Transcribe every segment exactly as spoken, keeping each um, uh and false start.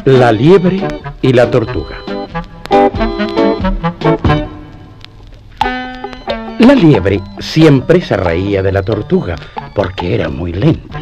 La liebre y la tortuga. La liebre siempre se reía de la tortuga porque era muy lenta.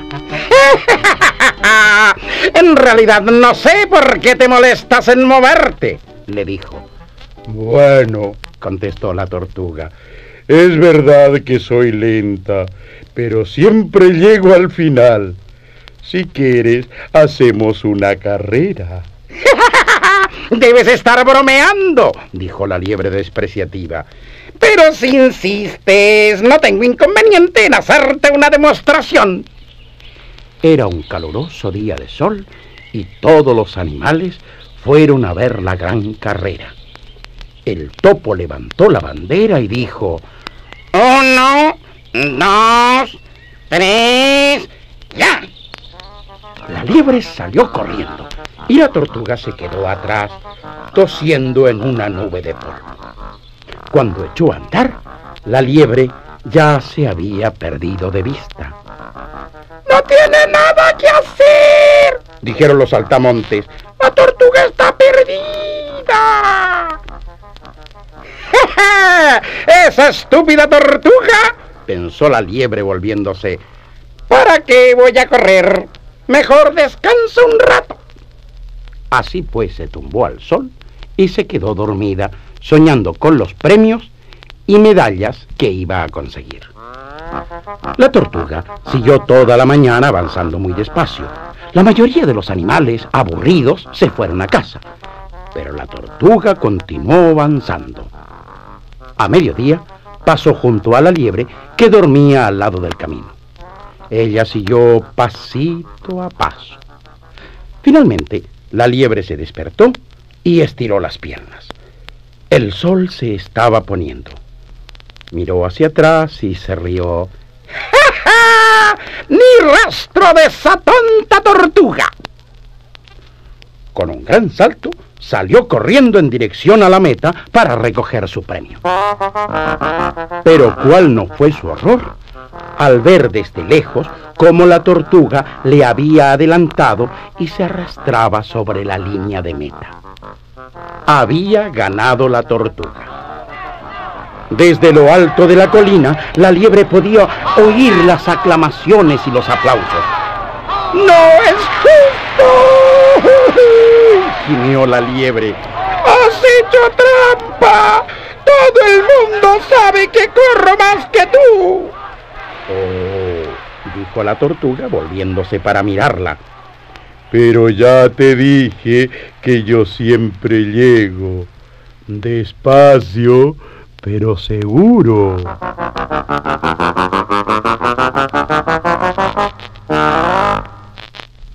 En realidad no sé por qué te molestas en moverte, le dijo. Bueno, contestó la tortuga, es verdad que soy lenta, pero siempre llego al final. Si quieres, hacemos una carrera. Debes estar bromeando, dijo la liebre despreciativa. Pero si insistes, no tengo inconveniente en hacerte una demostración. Era un caluroso día de sol y todos los animales fueron a ver la gran carrera. El topo levantó la bandera y dijo: Uno, dos, tres, ¡ya! La liebre salió corriendo y la tortuga se quedó atrás, tosiendo en una nube de polvo. Cuando echó a andar, la liebre ya se había perdido de vista. ¡No tiene nada que hacer!, dijeron los saltamontes. ¡La tortuga está perdida! ¡Esa estúpida tortuga!, pensó la liebre volviéndose. ¿Para qué voy a correr? Mejor descanso un rato. Así pues se tumbó al sol y se quedó dormida, soñando con los premios y medallas que iba a conseguir. La tortuga siguió toda la mañana avanzando muy despacio. La mayoría de los animales, aburridos, se fueron a casa, pero la tortuga continuó avanzando. A mediodía pasó junto a la liebre, que dormía al lado del camino. Ella siguió pasito a paso. Finalmente, la liebre se despertó y estiró las piernas. El sol se estaba poniendo. Miró hacia atrás y se rió. ¡Ja, ja! ¡Ni rastro de esa tonta tortuga! Con un gran salto, salió corriendo en dirección a la meta para recoger su premio. Pero cuál no fue su horror al ver desde lejos cómo la tortuga le había adelantado y se arrastraba sobre la línea de meta. Había ganado la tortuga. Desde lo alto de la colina, la liebre podía oír las aclamaciones y los aplausos. ¡No es justo!, gimió la liebre. ¡Has hecho trampa! ¡Todo el mundo sabe que corro más que tú! Oh, dijo la tortuga, volviéndose para mirarla. Pero ya te dije que yo siempre llego. Despacio, pero seguro.